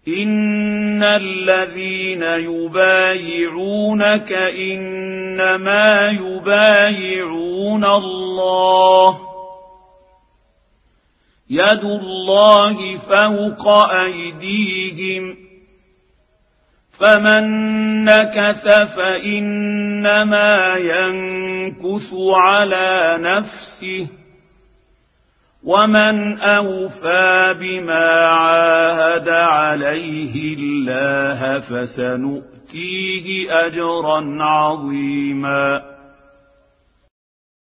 إن الذين يبايعونك إنما يبايعون الله يد الله فوق أيديهم فمن نكث فإنما ينكث على نفسه ومن أوفى بما عاهد عليه الله فسنؤتيه أجرا عظيما